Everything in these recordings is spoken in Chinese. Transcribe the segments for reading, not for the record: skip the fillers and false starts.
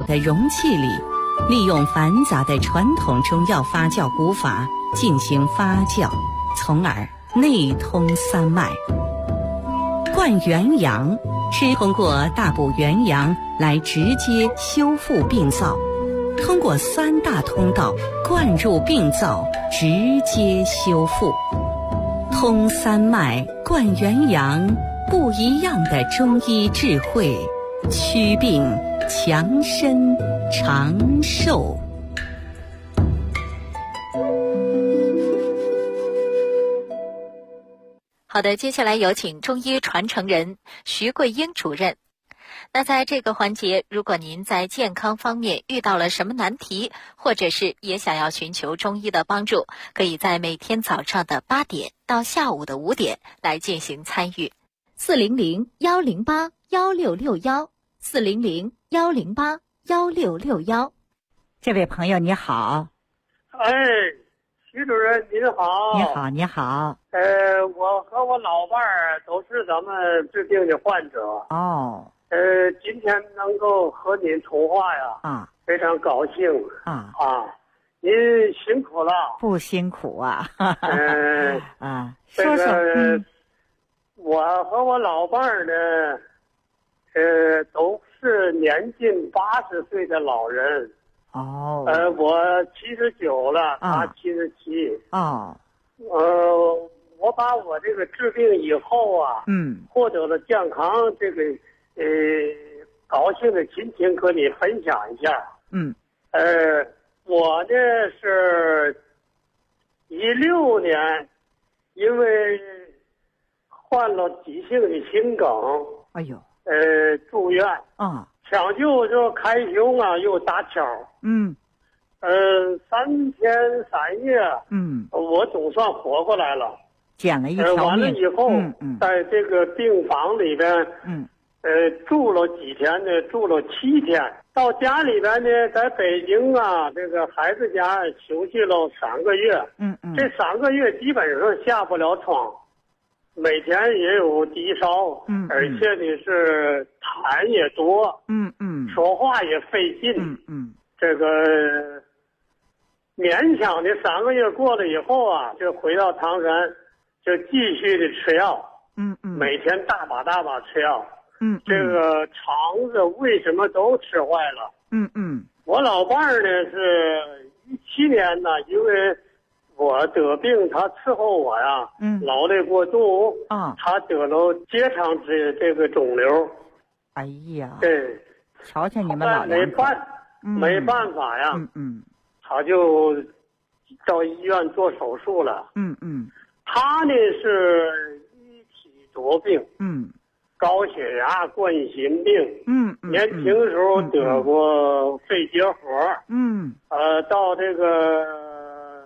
的容器里，利用繁杂的传统中药发酵古法进行发酵，从而内通三脉。灌元阳是通过大补元阳来直接修复病灶，通过三大通道灌入病灶，直接修复。通三脉、灌元阳，不一样的中医智慧，祛病强身长寿。 好的，接下来有请中医传承人徐桂英主任。那在这个环节，如果您在健康方面遇到了什么难题，或者是也想要寻求中医的帮助，可以在每天早上的8点到下午的5点来进行参与。400-108-1661，400-108-1661。 这位朋友你好。 哎，徐主任您好。 你好，你好。 我和我老伴儿都是咱们治病的患者。 哦。 今天能够和您通话呀，非常高兴。您辛苦了。 不辛苦啊。 说说。 我和我老伴儿呢，都是年近80岁的老人。 哦。 我79了，他77。我把我这个治病以后啊，获得了健康，这个高兴的心情和你分享一下。我呢是16年，因为患了急性的心梗，住院抢救就开胸啊，又搭桥。3天3夜，我总算活过来了， 捡了一条命。 完了以后，在这个病房里边，住了几天呢？住了7天。到家里边呢，在北京啊，这个孩子家休息了3个月。这3个月基本上下不了床，每天也有低烧，而且呢是痰也多，说话也费劲，这个勉强的3个月过了以后啊，就回到唐山，就继续的吃药，每天大把吃药，这个肠子胃什么都吃坏了，我老伴儿呢是17年呢，因为我得病，他伺候我呀，劳累过度，他得了结肠支这个肿瘤。 哎呀， 对， 瞧瞧你们老两口。 没办法呀，他就到医院做手术了。他呢是一体多病，高血压、冠心病，年轻时候得过肺结核，到这个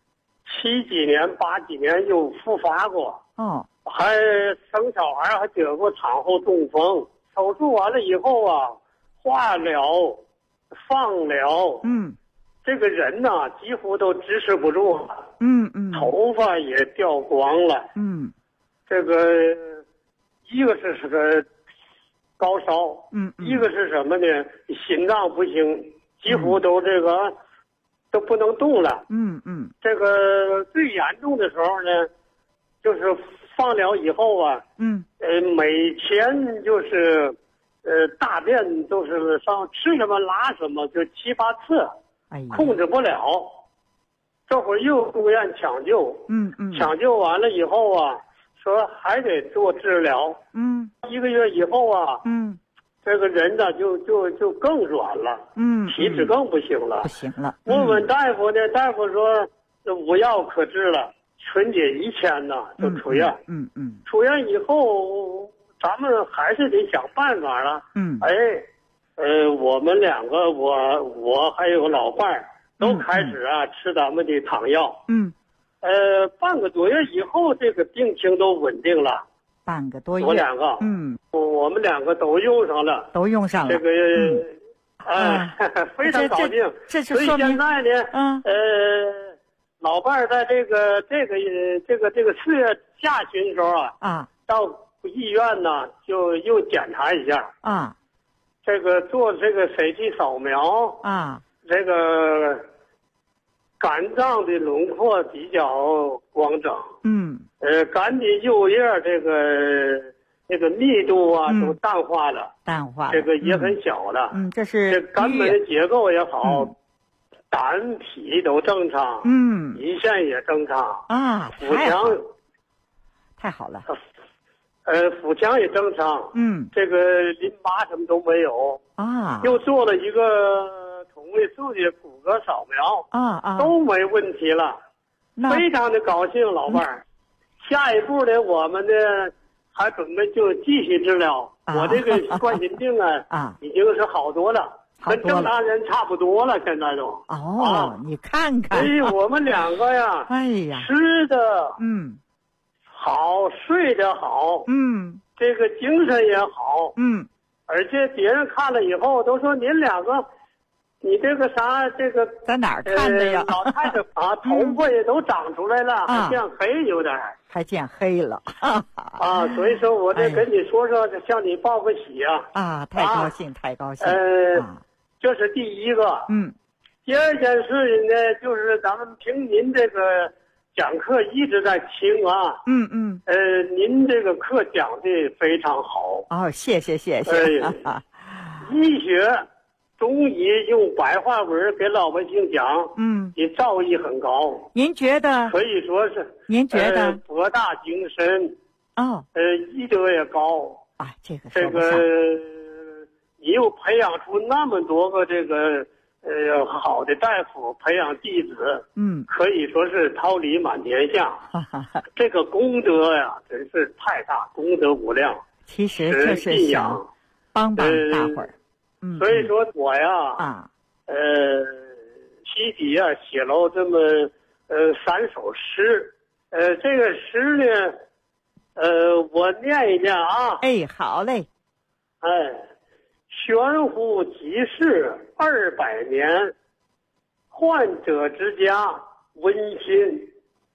7几年、8几年又复发过，还生小孩还得过产后中风。手术完了以后啊，化疗、放疗，这个人呐，几乎都支持不住了，头发也掉光了，这个一个是个高烧，一个是什么呢？心脏不行，几乎都这个都不能动了，这个最严重的时候呢，就是放疗以后啊，每天就是大便都是上吃什么拉什么，就7、8次，控制不了。这会儿又住院抢救，抢救完了以后啊，说还得做治疗，1个月以后啊，这个人呢就更软了，体质更不行了，问问大夫呢，大夫说无药可治了，春节以前呢就出院，出院以后咱们还是得想办法了，我们2个，我还有老伴儿都开始啊吃咱们的汤药，半个多月以后，这个病情都稳定了。 半个多月， 我2个，我们2个都用上了，这个，非常高兴。所以现在呢，老伴儿在这个4月下旬的时候啊，到医院呢就又检查一下， 这个做这个 CT 扫描啊， 这个肝脏的轮廓比较光整，肝的右叶这个密度啊都淡化了，这个也很小了， 这是这肝门的结构也好，胆脾都正常，胰腺也正常啊， 腹腔太好了， 腹腔也正常，这个淋巴什么都没有啊， 又做了一个同位素的骨骼扫描都没问题了，非常的高兴，老伴儿。下一步呢，我们呢还准备就继续治疗。我这个冠心病已经是好多了，跟正常人差不多了，现在都。 你看看。 所以我们两个呀，吃的好，睡得好，这个精神也好，而且别人看了以后都说您两个，你这个啥，这个在哪儿看的呀？ 老太太头发也都长出来了，还见黑有点， 还见黑了所以说我这跟你说说，向你报个喜太高兴，太高兴。 这是第一个。第二件事呢，就是咱们凭您这个讲课一直在听您这个课讲的非常好。 谢谢。 医学、中医用白话文给老百姓讲，你造诣很高。 您觉得？ 可以说是。 您觉得？ 博大精深。医德也高。 这个你又培养出那么多个这个好的大夫，培养弟子，可以说是桃李满天下。这个功德呀，真是太大，功德无量。 其实就是信仰， 帮大伙儿。 所以说我呀，题底写了这么3首诗，这个诗呢，我念一念啊。 好嘞。 悬壶济世200年，患者之家温馨。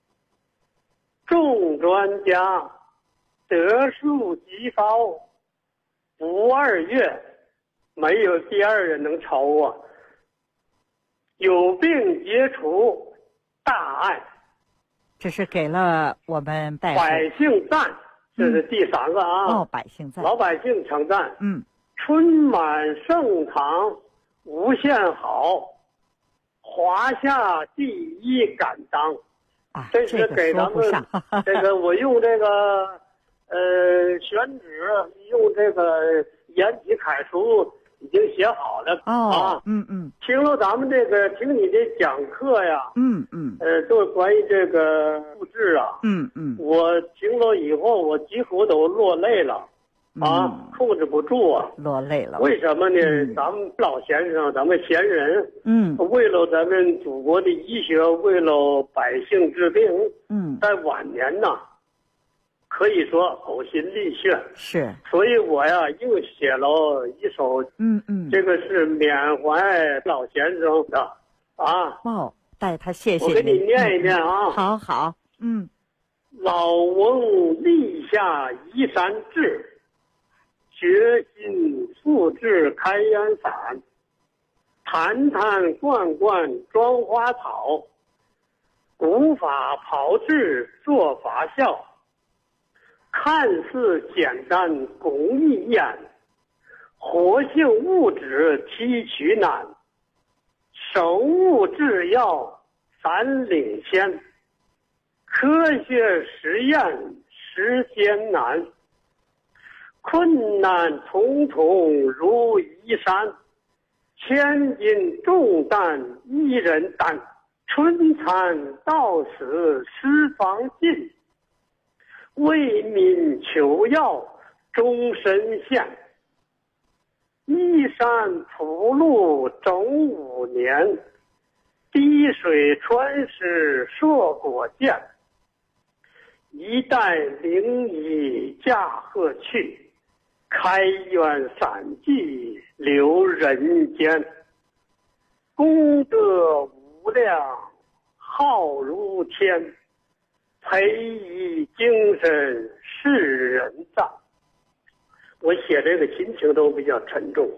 众专家得数极高，不2月，没有第2人能超我。有病皆除大爱，这是给了我们百姓赞，这是第3个百姓赞， 老百姓称赞。春满盛唐无限好，华夏第一敢当。这是给咱们这个我用这个选址，用这个颜体楷书已经写好了听了咱们这个听你的讲课呀，就是关于这个复制我听了以后我几乎都落泪了。控制不住落泪了。 为什么呢？咱们老先生，咱们贤人，为了咱们祖国的医学，为了百姓治病，在晚年可以说呕心沥血。 是。 所以我呀，又写了一首，这个是缅怀老先生的代他谢谢我给你念一念好。 老翁立下移山志，决心复制开元伞，坛坛罐罐装花草，古法炮制做法效，看似简单工艺艳，活性物质提取难，生物制药咱领先，科学实验实艰难，困难重重如移山，千斤重担一人担，春蚕到死丝方尽，为民求药终身献，依山铺路整5年，滴水穿石硕果见，一代灵医驾鹤去，开元散记留人间，功德无量浩如天，培以精神世人赞。我写这个心情都比较沉重，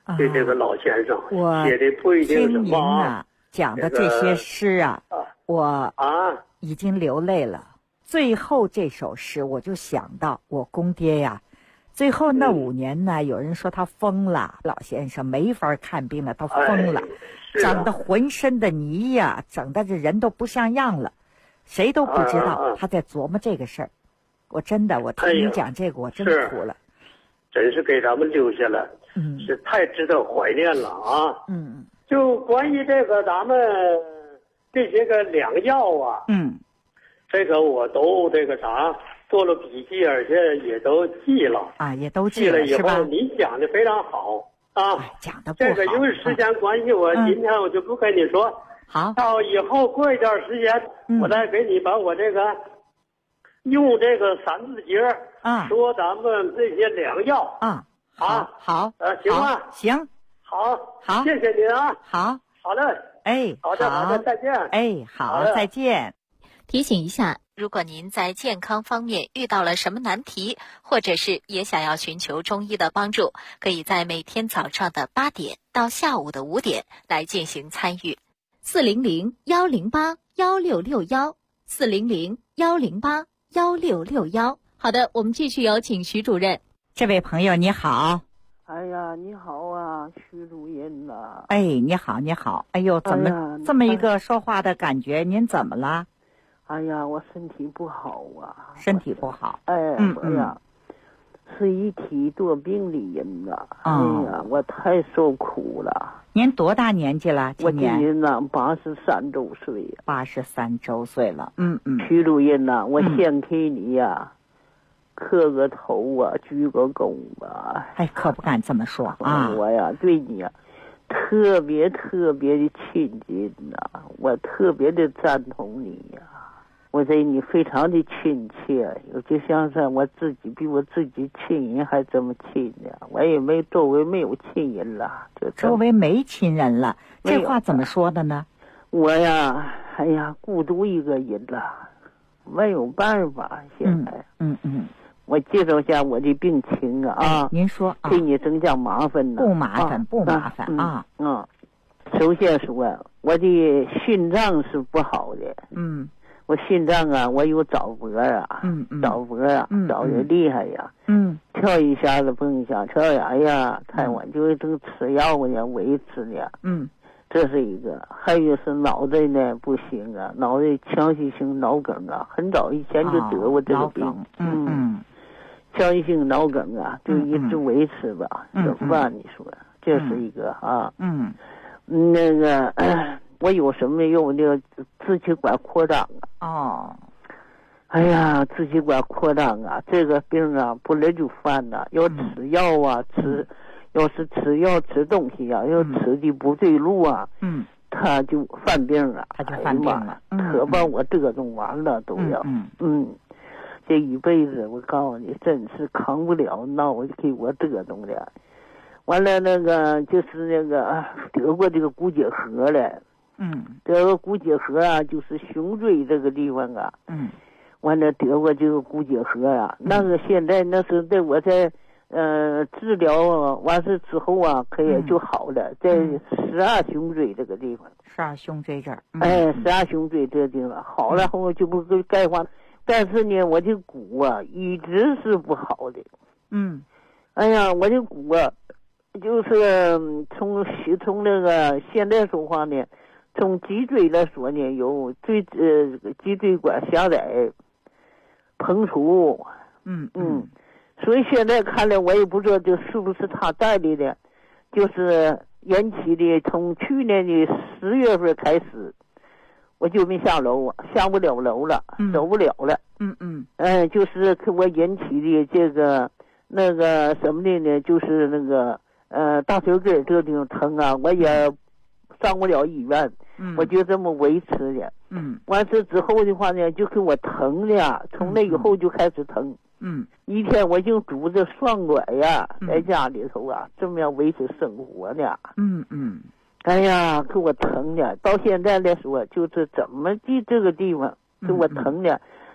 对这个老先生写的不一定什么啊。讲的这些诗啊，我已经流泪了。最后这首诗，我就想到我公爹呀，最后那5年呢，有人说他疯了，老先生没法看病了，他疯了，整得浑身的泥呀，整得这人都不像样了，谁都不知道他在琢磨这个事儿。我真的，我听你讲这个，我真哭了。 真是给咱们留下了，是太值得怀念了啊！就关于这个咱们这些个良药啊，这个我都这个啥做了笔记，而且也都记了啊，也都记了以后， 是吧？ 你讲的非常好啊， 讲的不好。 这个因为时间关系，我今天我就不跟你说。 好， 到以后过一段时间，我再给你把我这个用这个3字节说咱们这些良药好， 行吗？ 行。 好，谢谢您啊！好的，好的，再见。 好，再见。 提醒一下，如果您在健康方面遇到了什么难题，或者是也想要寻求中医的帮助，可以在每天早上的8点到下午的5点来进行参与。400-108-1661，400-108-1661。好的，我们继续有请徐主任。 这位朋友你好。 哎呀，你好啊，徐主任呐！ 哎，你好。哎呦，怎么这么一个说话的感觉？您怎么了？ 哎呀，我身体不好啊。 身体不好。 我呀，是一体多病的人呐。哎呀，我太受苦了。 您多大年纪了？ 我今年呢83周岁。 83周岁了。 徐主任呐，我先给你呀。磕个头啊，鞠个躬吧。 可不敢这么说啊！ 我呀，对你呀，特别的亲近呐，我特别的赞同你呀，我对你非常的亲切，就像是我自己比我自己亲人还这么亲呢。我也周围没有亲人了， 周围没亲人了，这话怎么说的呢？ 我呀，孤独一个人了，没有办法，现在。我介绍一下我的病情啊， 您说给你增加麻烦呢？ 不麻烦啊。 首先说，我的心脏是不好的。我心脏啊，我有早搏啊，早的厉害呀。跳一下子蹦一下，跳崖呀，太晚就这个吃药呀维持的。这是一个，还有是脑袋呢不行啊，脑袋强迫性脑梗啊，很早以前就得过这个病。强迫性脑梗啊，就一直维持吧，怎么办？你说这是一个啊。那个我有什么有那个支气管扩张啊。哎呀，支气管扩张啊，这个病啊不来就犯了，要吃药啊，要是吃药吃东西啊，要吃的不对路啊，他就犯病了，可把我折腾完了都要。这一辈子我告诉你，真是扛不了，那我就给我折腾的。完了那个就是那个得过这个骨结核了。得过骨结核啊，就是胸椎这个地方啊。完了得过这个骨结核啊，那个现在那是在我在治疗完事之后啊，可以就好了，在12胸椎这个地方。 12胸椎这儿。 12胸椎这个地方好了后就不是钙化。但是呢，我的骨啊一直是不好的。哎呀，我的骨啊，就是从那个现在说话呢，从脊椎来说呢，有脊椎管狭窄、膨出。所以现在看来，我也不知道这是不是他带来的，就是延期的，从去年的10月份开始。我就没下楼啊，下不了楼了，走不了了。就是我引起的这个那个什么的呢，就是那个大腿根这个地方疼啊，我也上不了医院。我就这么维持的。完事之后的话呢，就给我疼的，从那以后就开始疼。一天我就拄着双拐呀，在家里头啊，这么样维持生活的。哎呀，给我疼的，到现在来说，就是怎么的这个地方给我疼的，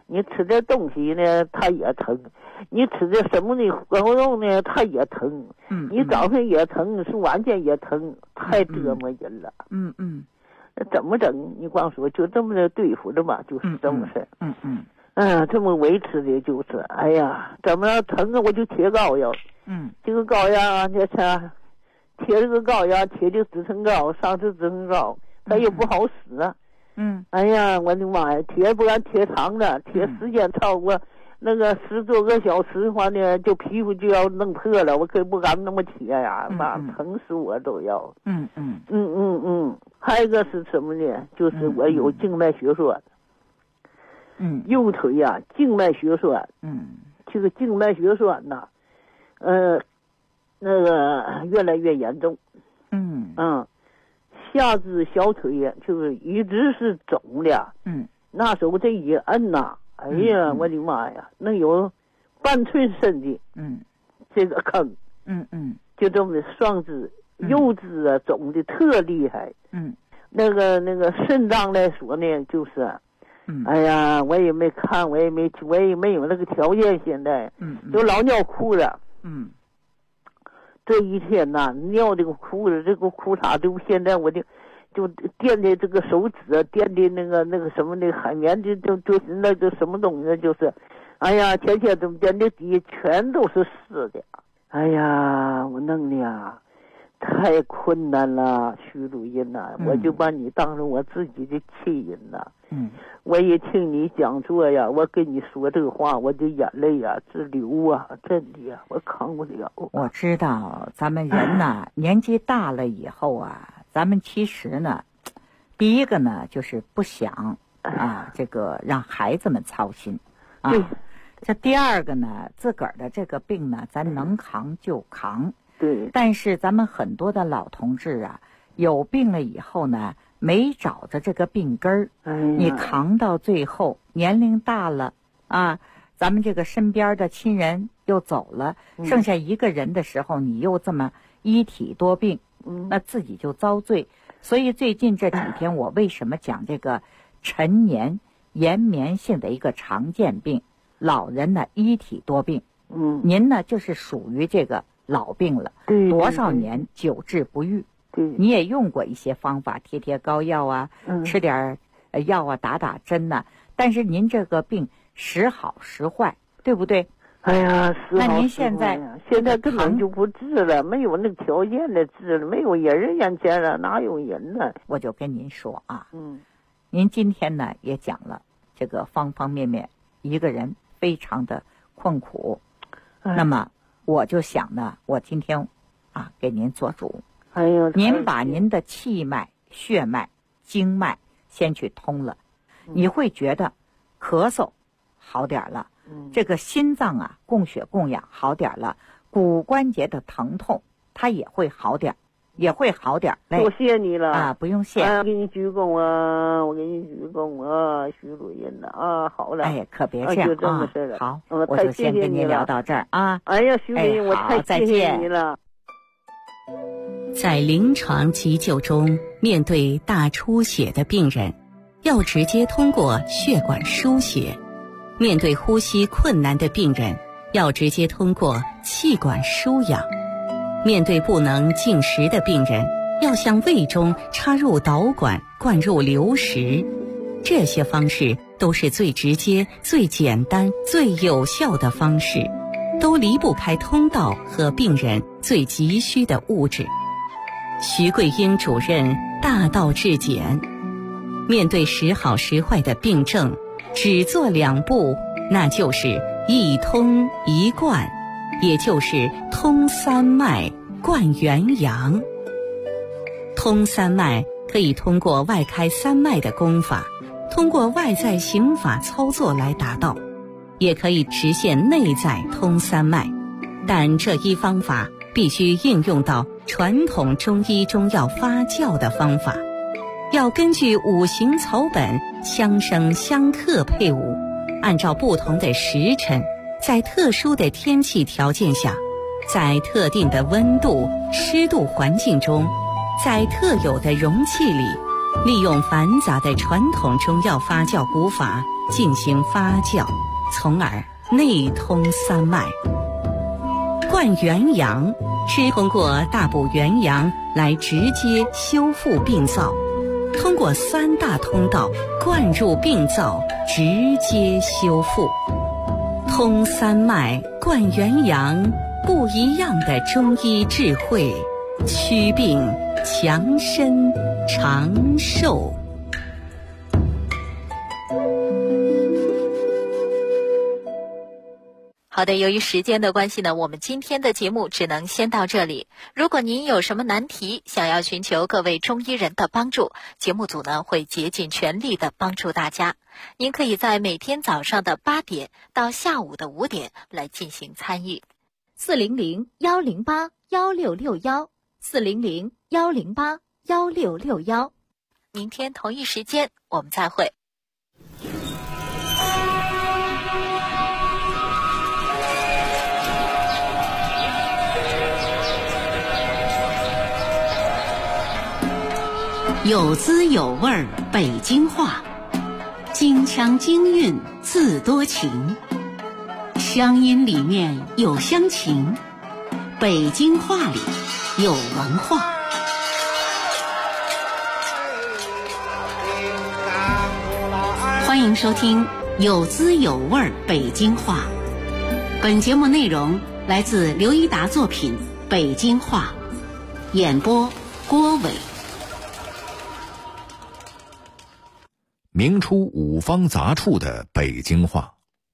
你吃点东西呢，它也疼；你吃点什么的狗肉呢，它也疼。你早上也疼，是晚间也疼，太折磨人了。怎么整？你光说就这么的对付着吧，就是这么事。这么维持的就是，哎呀，怎么样疼啊？我就贴膏药。这个膏药啊，这贴这个膏药，贴的止疼膏，上次止疼膏，它也不好使啊。哎呀，我的妈呀，贴不敢贴长了，贴时间超过那个10多个小时的话呢，就皮肤就要弄破了，我可不敢那么贴呀，妈疼死我都要。还有一个是什么呢？就是我有静脉血栓。右腿呀，静脉血栓。这个静脉血栓呐，那个越来越严重。下肢小腿呀，就是一直是肿的。那时候这一摁呐，哎呀，我的妈呀，能有半寸深的。这个坑。就这么双肢、右肢啊，肿的特厉害。那个肾脏来说呢，就是。哎呀，我也没看，我也没有那个条件，现在都老尿裤了。这一天呐，尿这个裤子，这个裤衩都现在我就垫的这个手指，垫的那个什么那海绵的，就是那个什么东西，就是，哎呀，天天都垫的底全都是湿的。哎呀，我弄的呀。太困难了，徐主任呐，我就把你当成我自己的亲人呐。我也听你讲座呀，我跟你说这个话，我的眼泪呀直流啊，真的呀，我扛不了。 我知道咱们人呐，年纪大了以后啊，咱们其实呢，第一个呢就是不想这个让孩子们操心啊。这第二个呢，自个儿的这个病呢，咱能扛就扛。但是咱们很多的老同志啊，有病了以后呢，没找着这个病根儿，你扛到最后，年龄大了啊，咱们这个身边的亲人又走了，剩下一个人的时候，你又这么一体多病，那自己就遭罪。所以最近这几天，我为什么讲这个陈年延绵性的一个常见病，老人呢一体多病，您呢就是属于这个。老病了，多少年久治不愈。你也用过一些方法，贴膏药啊，吃点药啊，打针呐。但是您这个病时好时坏，对不对？ 哎呀， 那您现在根本就不治了，没有那个条件的治了，没有人眼前了，哪有人呢？ 我就跟您说啊，您今天呢也讲了这个方方面面，一个人非常的困苦，那么。我就想呢，我今天给您做主。您把您的气脉、血脉、经脉先去通了，你会觉得咳嗽好点了，这个心脏供血供氧好点了，骨关节的疼痛它也会好点。 多谢你了不用谢。 我给你鞠躬啊，徐主任呐好了。 哎，可别这样就这么事了。 好，我就先跟您聊到这儿啊。 哎呀，徐主任，我太谢谢你了。 在临床急救中，面对大出血的病人，要直接通过血管输血；面对呼吸困难的病人，要直接通过气管输氧。面对不能进食的病人，要向胃中插入导管，灌入流食。这些方式都是最直接、最简单、最有效的方式，都离不开通道和病人最急需的物质。徐桂英主任大道至简，面对时好时坏的病症，只做2步，那就是一通一贯，也就是通三脉，贯元阳。通三脉可以通过外开三脉的功法，通过外在刑法操作来达到，也可以实现内在通三脉。但这一方法必须应用到传统中医中药发酵的方法，要根据五行草本相生相克配伍，按照不同的时辰，在特殊的天气条件下，在特定的温度、湿度环境中，在特有的容器里，利用繁杂的传统中药发酵古法， 进行发酵，从而内通三脉。灌元阳是通过大补元阳来直接修复病灶，通过3大通道灌入病灶，直接修复。通三脉、灌元阳，不一样的中医智慧，祛病强身长寿。 好的，由于时间的关系呢，我们今天的节目只能先到这里。如果您有什么难题，想要寻求各位中医人的帮助，节目组呢会竭尽全力的帮助大家。您可以在每天早上的8点到下午的5点来进行参与。400-108-1661，400-108-1661。明天同一时间我们再会。 有滋有味北京话，京腔京韵自多情，乡音里面有乡情，北京话里有文化。欢迎收听有滋有味北京话。本节目内容来自刘一达作品《北京话》，演播郭伟。 明初五方杂处的北京话。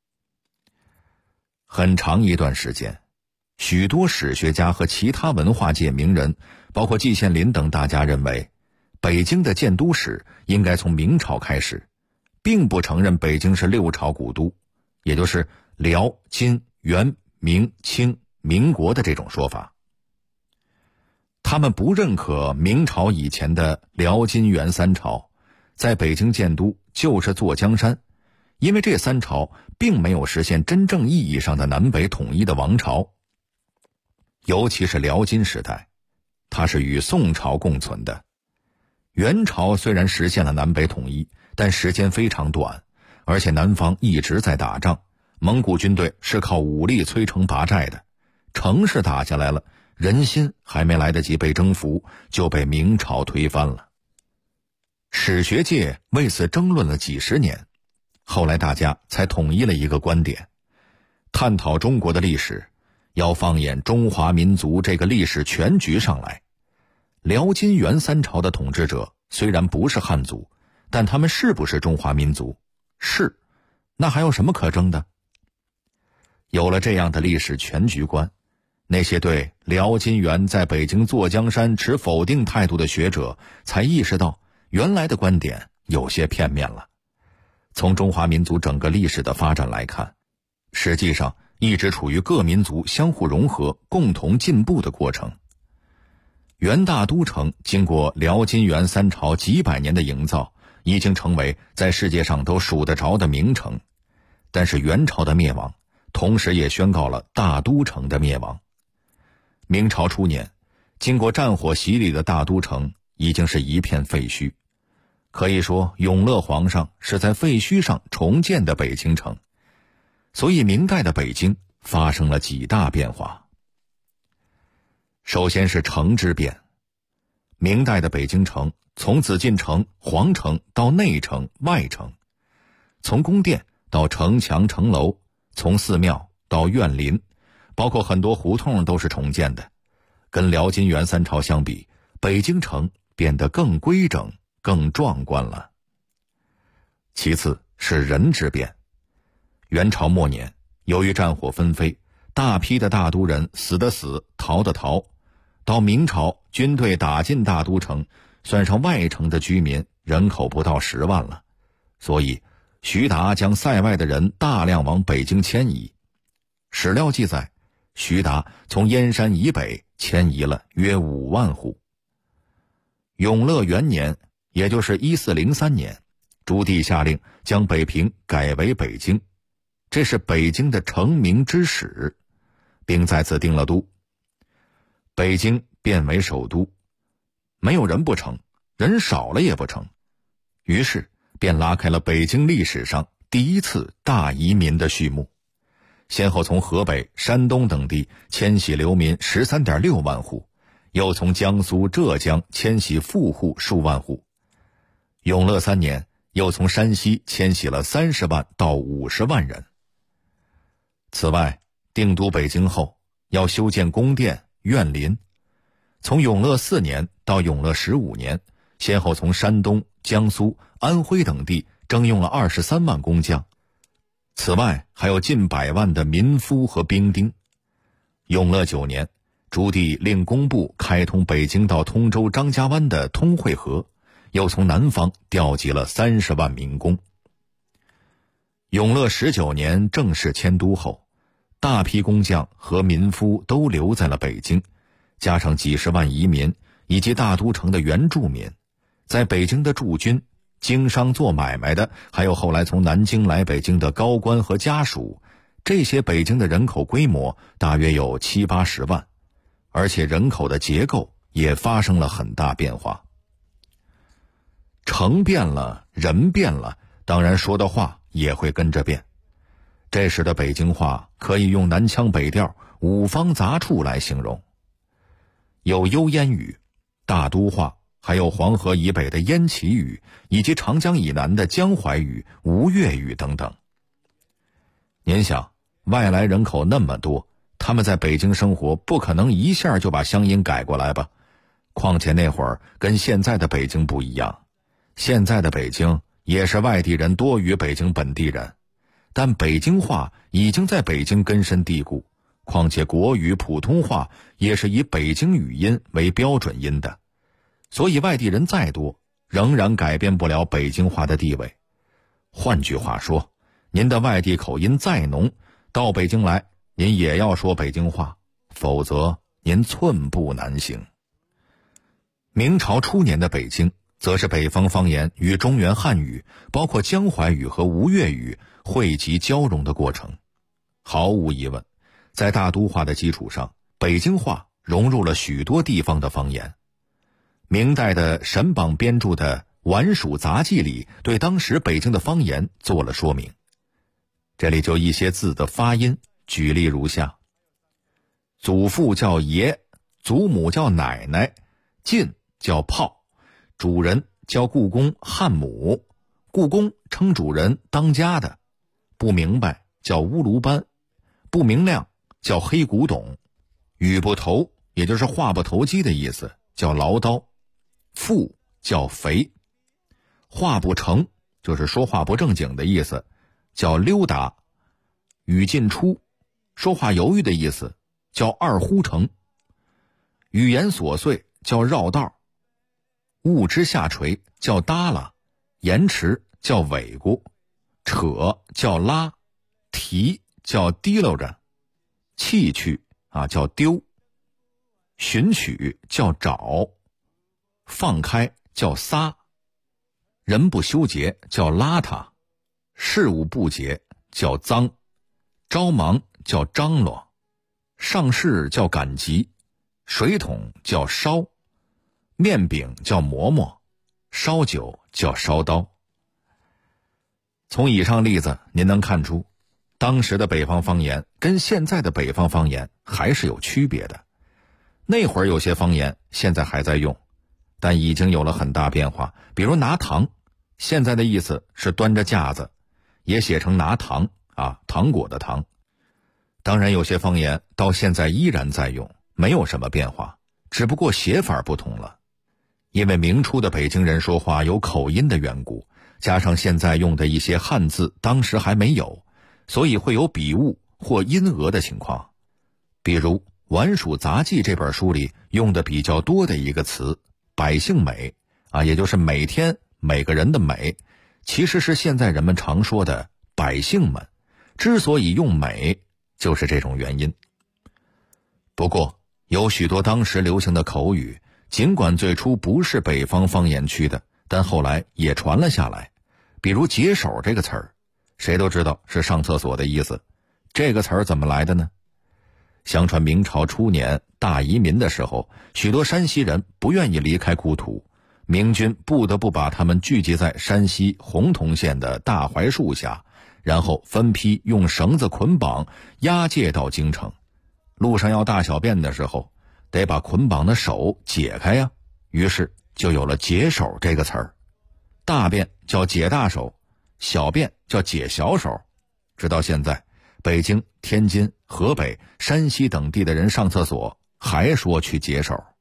很长一段时间，许多史学家和其他文化界名人，包括季羡林等大家认为，北京的建都史应该从明朝开始，并不承认北京是6朝古都，也就是辽、金、元、明、清、民国的这种说法。他们不认可明朝以前的辽、金、元3朝在北京建都就是坐江山，因为这3朝并没有实现真正意义上的南北统一的王朝。尤其是辽金时代，它是与宋朝共存的。元朝虽然实现了南北统一，但时间非常短，而且南方一直在打仗，蒙古军队是靠武力摧城拔寨的，城市打下来了，人心还没来得及被征服，就被明朝推翻了。史学界为此争论了几十年，后来大家才统一了一个观点：探讨中国的历史，要放眼中华民族这个历史全局上来。辽金元3朝的统治者虽然不是汉族，但他们是不是中华民族？是，那还有什么可争的？有了这样的历史全局观，那些对辽金元在北京坐江山持否定态度的学者才意识到，原来的观点有些片面了。从中华民族整个历史的发展来看，实际上一直处于各民族相互融合、共同进步的过程。元大都城经过辽金元3朝几百年的营造，已经成为在世界上都数得着的名城。但是元朝的灭亡，同时也宣告了大都城的灭亡。明朝初年，经过战火洗礼的大都城已经是一片废墟，可以说永乐皇上是在废墟上重建的北京城。所以明代的北京发生了几大变化。首先是城之变。明代的北京城从紫禁城、皇城到内城、外城，从宫殿到城墙城楼，从寺庙到院林，包括很多胡同都是重建的。跟辽金元3朝相比，北京城变得更规整、更壮观了。其次是人之变。元朝末年，由于战火纷飞，大批的大都人死的死，逃的逃。到明朝，军队打进大都城，算上外城的居民，人口不到10万了。所以徐达将塞外的人大量往北京迁移。史料记载，徐达从燕山以北迁移了约5万户。永乐元年，也就是1403年，朱棣下令将北平改为北京，这是北京的成名之始，并在此定了都。北京变为首都，没有人不成，人少了也不成，于是便拉开了北京历史上第一次大移民的序幕，先后从河北、山东等地迁徙流民 13.6 万户，又从江苏、浙江迁徙富户数万户。永乐3年，又从山西迁徙了30万到50万人。此外，定都北京后，要修建宫殿、苑林。从永乐4年到永乐15年，先后从山东、江苏、安徽等地征用了23万工匠。此外，还有近100万的民夫和兵丁。永乐9年，朱棣令工部开通北京到通州张家湾的通惠河，又从南方调集了30万民工。永乐19年正式迁都后，大批工匠和民夫都留在了北京，加上几十万移民以及大都城的原住民，在北京的驻军、经商做买卖的，还有后来从南京来北京的高官和家属，这些北京的人口规模大约有70-80万，而且人口的结构也发生了很大变化。城变了，人变了，当然说的话也会跟着变。这时的北京话可以用南腔北调、五方杂处来形容，有幽燕语、大都话，还有黄河以北的燕齐语，以及长江以南的江淮语、吴越语等等。您想，外来人口那么多，他们在北京生活，不可能一下就把乡音改过来吧？况且那会儿跟现在的北京不一样，现在的北京也是外地人多于北京本地人，但北京话已经在北京根深蒂固，况且国语、普通话也是以北京语音为标准音的，所以外地人再多，仍然改变不了北京话的地位。换句话说，您的外地口音再浓，到北京来，您也要说北京话，否则您寸步难行。明朝初年的北京，则是北方方言与中原汉语，包括江淮语和吴越语汇集交融的过程。毫无疑问，在大都话的基础上，北京话融入了许多地方的方言。明代的沈榜编著的《晚蜀杂记》里，对当时北京的方言做了说明。这里就一些字的发音，举例如下：祖父叫爷，祖母叫奶奶，进叫炮，主人叫故宫汉母，故宫称主人当家的，不明白叫乌卢班，不明亮叫黑古董，语不投也就是话不投机的意思，叫唠叨，富叫肥，话不成就是说话不正经的意思，叫溜达，语进出说话犹豫的意思，叫二呼成，语言琐碎叫绕道，物之下垂叫耷拉，延迟叫尾咕，扯叫拉，提叫提溜着，弃去叫丢，寻取叫找，放开叫撒，人不修洁叫邋遢，事物不洁叫脏，着忙叫张罗，上事叫赶集，水桶叫烧，面饼叫馍馍，烧酒叫烧刀。从以上例子您能看出，当时的北方方言跟现在的北方方言还是有区别的。那会儿有些方言现在还在用，但已经有了很大变化。比如拿糖，现在的意思是端着架子，也写成拿糖糖果的糖。当然有些方言到现在依然在用，没有什么变化，只不过写法不同了。因为明初的北京人说话有口音的缘故，加上现在用的一些汉字当时还没有，所以会有笔误或音讹的情况。比如《晚蜀杂记》这本书里用的比较多的一个词百姓美也就是每天每个人的美，其实是现在人们常说的百姓们，之所以用美就是这种原因。不过有许多当时流行的口语，尽管最初不是北方方言区的，但后来也传了下来。比如解手这个词儿，谁都知道是上厕所的意思，这个词儿怎么来的呢？相传明朝初年大移民的时候，许多山西人不愿意离开故土，明军不得不把他们聚集在山西洪洞县的大槐树下， 然后分批用绳子捆绑押解到京城。路上要大小便的时候，得把捆绑的手解开呀，于是就有了解手这个词儿。大便叫解大手，小便叫解小手。直到现在，北京、天津、河北、山西等地的人上厕所还说去解手。